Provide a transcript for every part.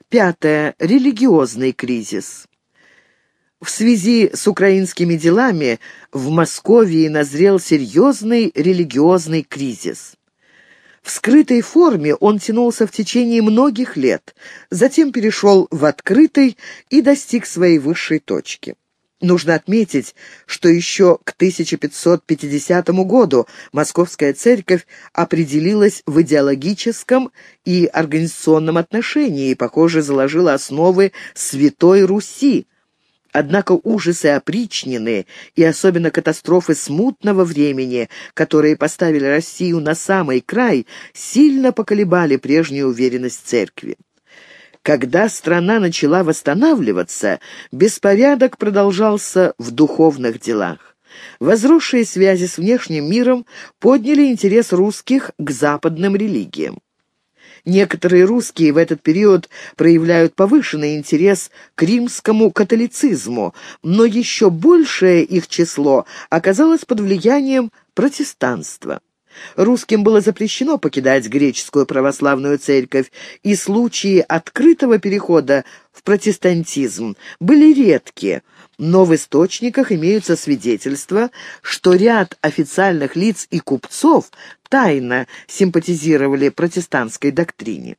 Пятое. Религиозный кризис. В связи с украинскими делами в Московии назрел серьезный религиозный кризис. В скрытой форме он тянулся в течение многих лет, затем перешел в открытый и достиг своей высшей точки. Нужно отметить, что еще к 1550 году Московская церковь определилась в идеологическом и организационном отношении и, похоже, заложила основы Святой Руси. Однако ужасы опричнины и особенно катастрофы смутного времени, которые поставили Россию на самый край, сильно поколебали прежнюю уверенность церкви. Когда страна начала восстанавливаться, беспорядок продолжался в духовных делах. Возросшие связи с внешним миром подняли интерес русских к западным религиям. Некоторые русские в этот период проявляют повышенный интерес к римскому католицизму, но еще большее их число оказалось под влиянием протестанства. Русским было запрещено покидать греческую православную церковь, и случаи открытого перехода в протестантизм были редки, но в источниках имеются свидетельства, что ряд официальных лиц и купцов тайно симпатизировали протестантской доктрине.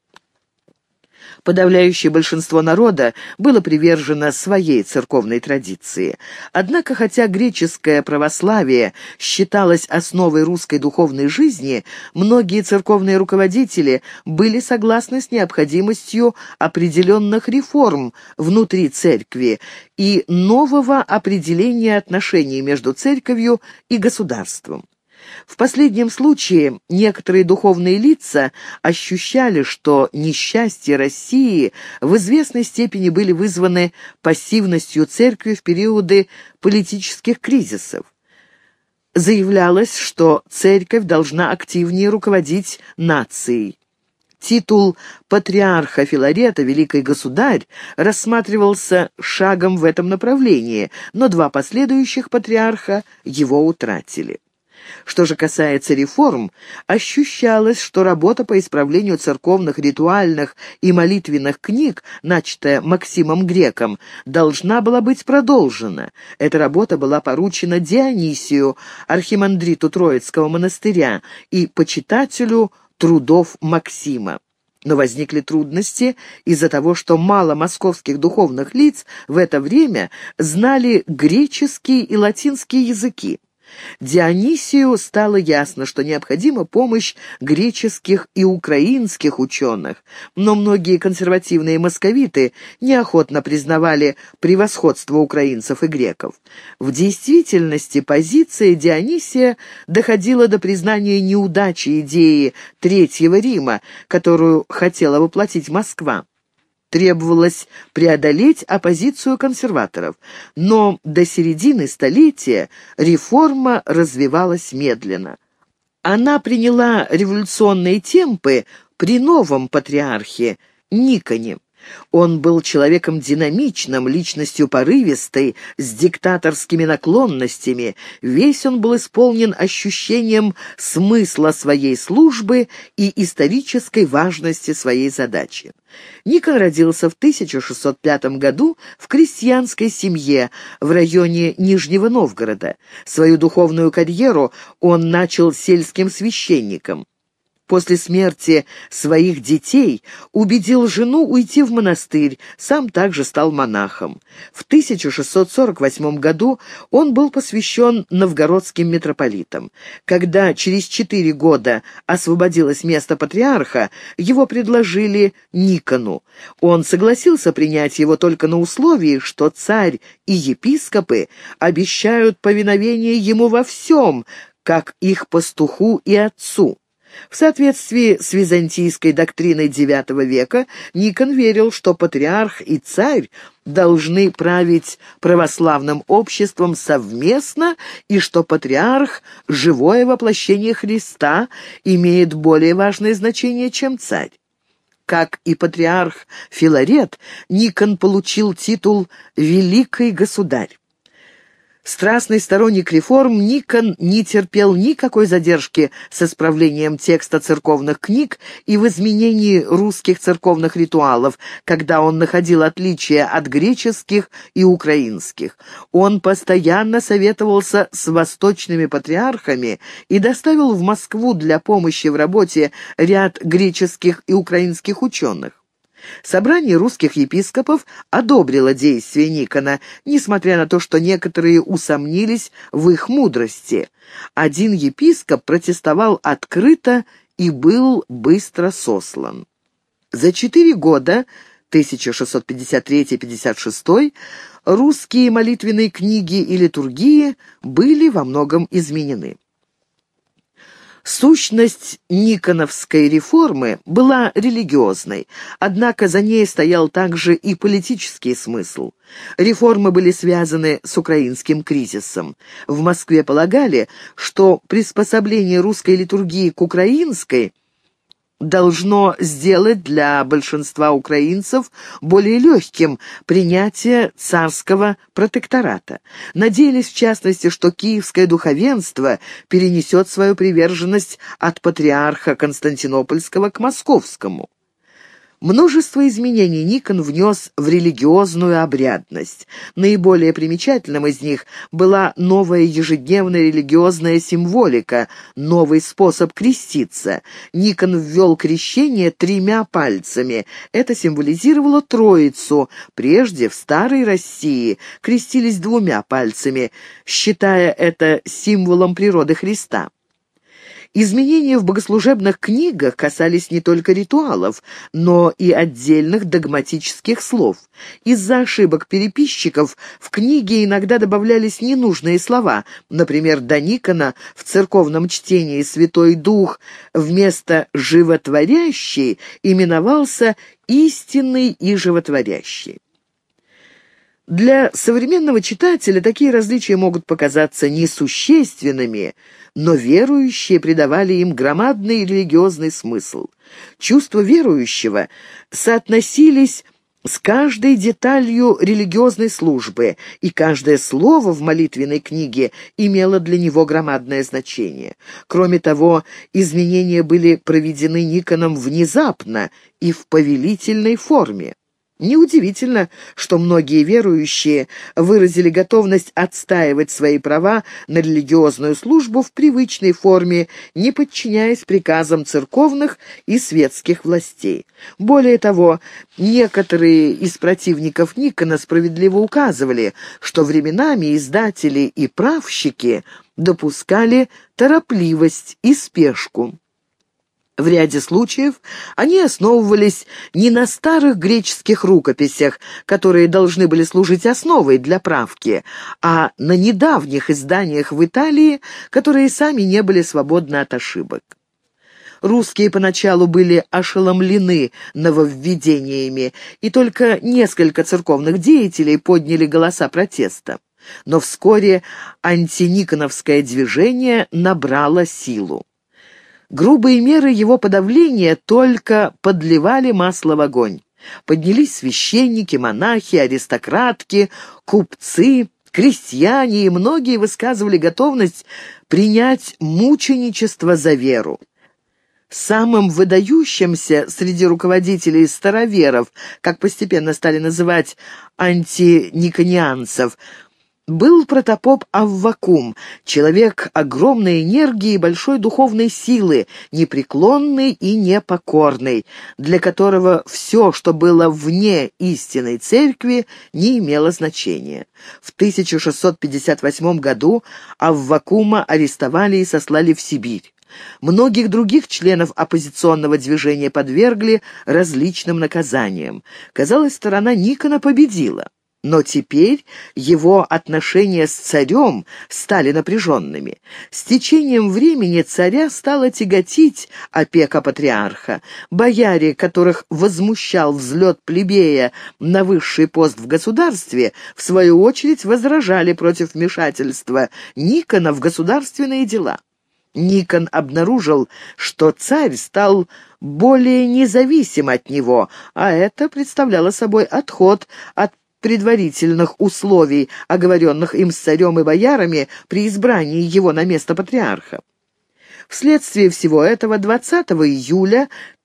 Подавляющее большинство народа было привержено своей церковной традиции. Однако, хотя греческое православие считалось основой русской духовной жизни, многие церковные руководители были согласны с необходимостью определенных реформ внутри церкви и нового определения отношений между церковью и государством. В последнем случае некоторые духовные лица ощущали, что несчастья России в известной степени были вызваны пассивностью церкви в периоды политических кризисов. Заявлялось, что церковь должна активнее руководить нацией. Титул патриарха Филарета, великий государь, рассматривался шагом в этом направлении, но два последующих патриарха его утратили. Что же касается реформ, ощущалось, что работа по исправлению церковных ритуальных и молитвенных книг, начатая Максимом Греком, должна была быть продолжена. Эта работа была поручена Дионисию, архимандриту Троицкого монастыря и почитателю трудов Максима. Но возникли трудности из-за того, что мало московских духовных лиц в это время знали греческий и латинский языки. Дионисию стало ясно, что необходима помощь греческих и украинских ученых, но многие консервативные московиты неохотно признавали превосходство украинцев и греков. В действительности позиция Дионисия доходила до признания неудачи идеи Третьего Рима, которую хотела воплотить Москва. Требовалось преодолеть оппозицию консерваторов, но до середины столетия реформа развивалась медленно. Она приняла революционные темпы при новом патриархе Никоне. Он был человеком динамичным, личностью порывистой, с диктаторскими наклонностями. Весь он был исполнен ощущением смысла своей службы и исторической важности своей задачи. Никон родился в 1605 году в крестьянской семье в районе Нижнего Новгорода. Свою духовную карьеру он начал сельским священником. После смерти своих детей убедил жену уйти в монастырь, сам также стал монахом. В 1648 году он был посвящен новгородским митрополитам. Когда через 4 года освободилось место патриарха, его предложили Никону. Он согласился принять его только на условии, что царь и епископы обещают повиновение ему во всем, как их пастуху и отцу. В соответствии с византийской доктриной IX века Никон верил, что патриарх и царь должны править православным обществом совместно и что патриарх – живое воплощение Христа, имеет более важное значение, чем царь. Как и патриарх Филарет, Никон получил титул «Великий государь». Страстный сторонник реформ, Никон не терпел никакой задержки с исправлением текста церковных книг и в изменении русских церковных ритуалов, когда он находил отличия от греческих и украинских. Он постоянно советовался с восточными патриархами и доставил в Москву для помощи в работе ряд греческих и украинских ученых. Собрание русских епископов одобрило действия Никона, несмотря на то, что некоторые усомнились в их мудрости. Один епископ протестовал открыто и был быстро сослан. За 4 года, 1653-56, русские молитвенные книги и литургии были во многом изменены. Сущность никоновской реформы была религиозной, однако за ней стоял также и политический смысл. Реформы были связаны с украинским кризисом. В Москве полагали, что приспособление русской литургии к украинской должно сделать для большинства украинцев более легким принятие царского протектората. Надеялись, в частности, что киевское духовенство перенесет свою приверженность от патриарха Константинопольского к московскому. Множество изменений Никон внес в религиозную обрядность. Наиболее примечательным из них была новая ежедневная религиозная символика, новый способ креститься. Никон ввел крещение 3 пальцами. Это символизировало Троицу. Прежде в Старой России крестились 2 пальцами, считая это символом природы Христа. Изменения в богослужебных книгах касались не только ритуалов, но и отдельных догматических слов. Из-за ошибок переписчиков в книге иногда добавлялись ненужные слова. Например, до Никона в церковном чтении «Святой Дух» вместо «животворящий» именовался «истинный и животворящий». Для современного читателя такие различия могут показаться несущественными, но верующие придавали им громадный религиозный смысл. Чувства верующего соотносились с каждой деталью религиозной службы, и каждое слово в молитвенной книге имело для него громадное значение. Кроме того, изменения были проведены Никоном внезапно и в повелительной форме. Неудивительно, что многие верующие выразили готовность отстаивать свои права на религиозную службу в привычной форме, не подчиняясь приказам церковных и светских властей. Более того, некоторые из противников Никона справедливо указывали, что временами издатели и правщики допускали торопливость и спешку. В ряде случаев они основывались не на старых греческих рукописях, которые должны были служить основой для правки, а на недавних изданиях в Италии, которые сами не были свободны от ошибок. Русские поначалу были ошеломлены нововведениями, и только несколько церковных деятелей подняли голоса протеста. Но вскоре антиниконовское движение набрало силу. Грубые меры его подавления только подливали масло в огонь. Поднялись священники, монахи, аристократки, купцы, крестьяне, и многие высказывали готовность принять мученичество за веру. Самым выдающимся среди руководителей староверов, как постепенно стали называть антиниконианцев, был протопоп Аввакум, человек огромной энергии и большой духовной силы, непреклонный и непокорный, для которого все, что было вне истинной церкви, не имело значения. В 1658 году Аввакума арестовали и сослали в Сибирь. Многих других членов оппозиционного движения подвергли различным наказаниям. Казалось, сторона Никона победила. Но теперь его отношения с царем стали напряженными. С течением времени царя стала тяготить опека патриарха. Бояре, которых возмущал взлет плебея на высший пост в государстве, в свою очередь возражали против вмешательства Никона в государственные дела. Никон обнаружил, что царь стал более независим от него, а это представляло собой отход от предварительных условий, оговоренных им с царем и боярами при избрании его на место патриарха. Вследствие всего этого 20 июля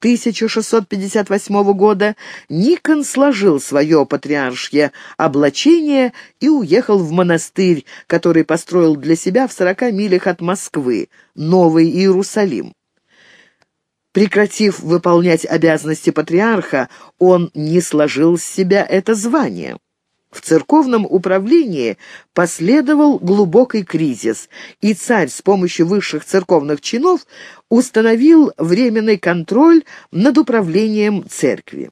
1658 года Никон сложил свое патриаршье облачение и уехал в монастырь, который построил для себя в 40 милях от Москвы, Новый Иерусалим. Прекратив выполнять обязанности патриарха, он не сложил с себя это звание. В церковном управлении последовал глубокий кризис, и царь с помощью высших церковных чинов установил временный контроль над управлением церкви.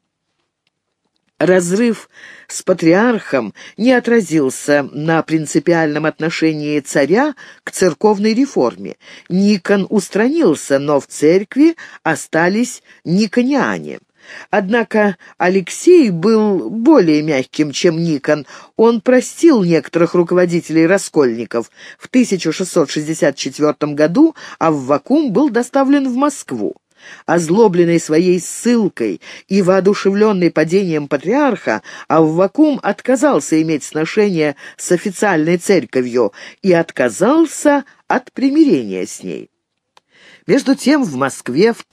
Разрыв с патриархом не отразился на принципиальном отношении царя к церковной реформе. Никон устранился, но в церкви остались никониане. Однако Алексей был более мягким, чем Никон. Он простил некоторых руководителей-раскольников. В 1664 году Аввакум был доставлен в Москву. Озлобленный своей ссылкой и воодушевленный падением патриарха, Аввакум отказался иметь сношение с официальной церковью и отказался от примирения с ней. Между тем в Москве в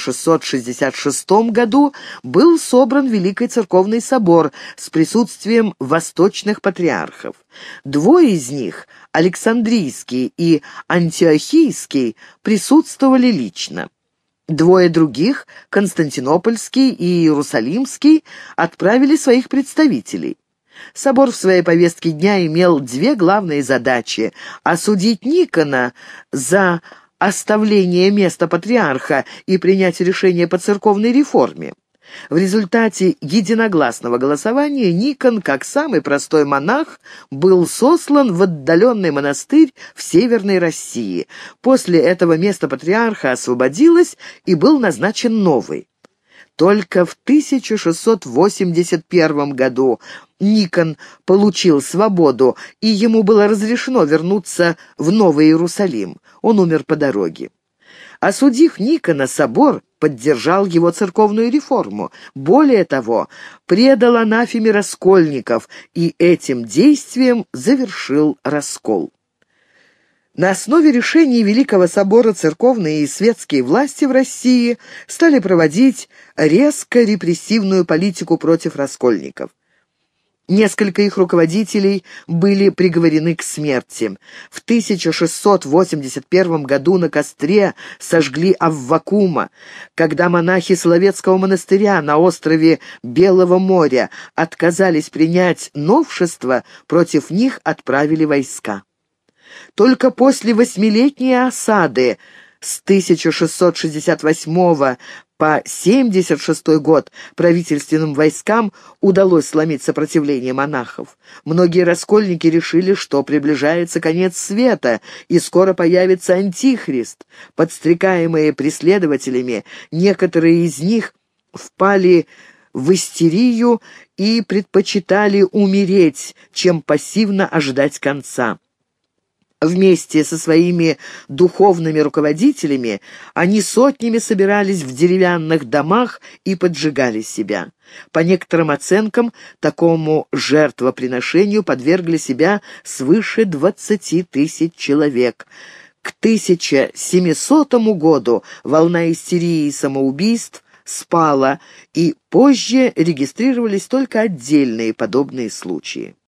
1666 году был собран Великий Церковный собор с присутствием восточных патриархов. Двое из них, Александрийский и Антиохийский, присутствовали лично. Двое других, Константинопольский и Иерусалимский, отправили своих представителей. Собор в своей повестке дня имел две главные задачи – осудить Никона за оставление места патриарха и принять решение по церковной реформе. В результате единогласного голосования Никон, как самый простой монах, был сослан в отдаленный монастырь в Северной России. После этого место патриарха освободилось и был назначен новый. Только в 1681 году Никон получил свободу, и ему было разрешено вернуться в Новый Иерусалим. Он умер по дороге. Осудив Никона, собор поддержал его церковную реформу. Более того, предал анафеме раскольников и этим действием завершил раскол. На основе решений Великого собора церковные и светские власти в России стали проводить резко репрессивную политику против раскольников. Несколько их руководителей были приговорены к смерти. В 1681 году на костре сожгли Аввакума. Когда монахи Соловецкого монастыря на острове Белого моря отказались принять новшество, против них отправили войска. Только после 8-летней осады с 1668 по 76 год правительственным войскам удалось сломить сопротивление монахов. Многие раскольники решили, что приближается конец света, и скоро появится антихрист. Подстрекаемые преследователями, некоторые из них впали в истерию и предпочитали умереть, чем пассивно ожидать конца. Вместе со своими духовными руководителями они сотнями собирались в деревянных домах и поджигали себя. По некоторым оценкам, такому жертвоприношению подвергли себя свыше 20 тысяч человек. К 1700 году волна истерии и самоубийств спала, и позже регистрировались только отдельные подобные случаи.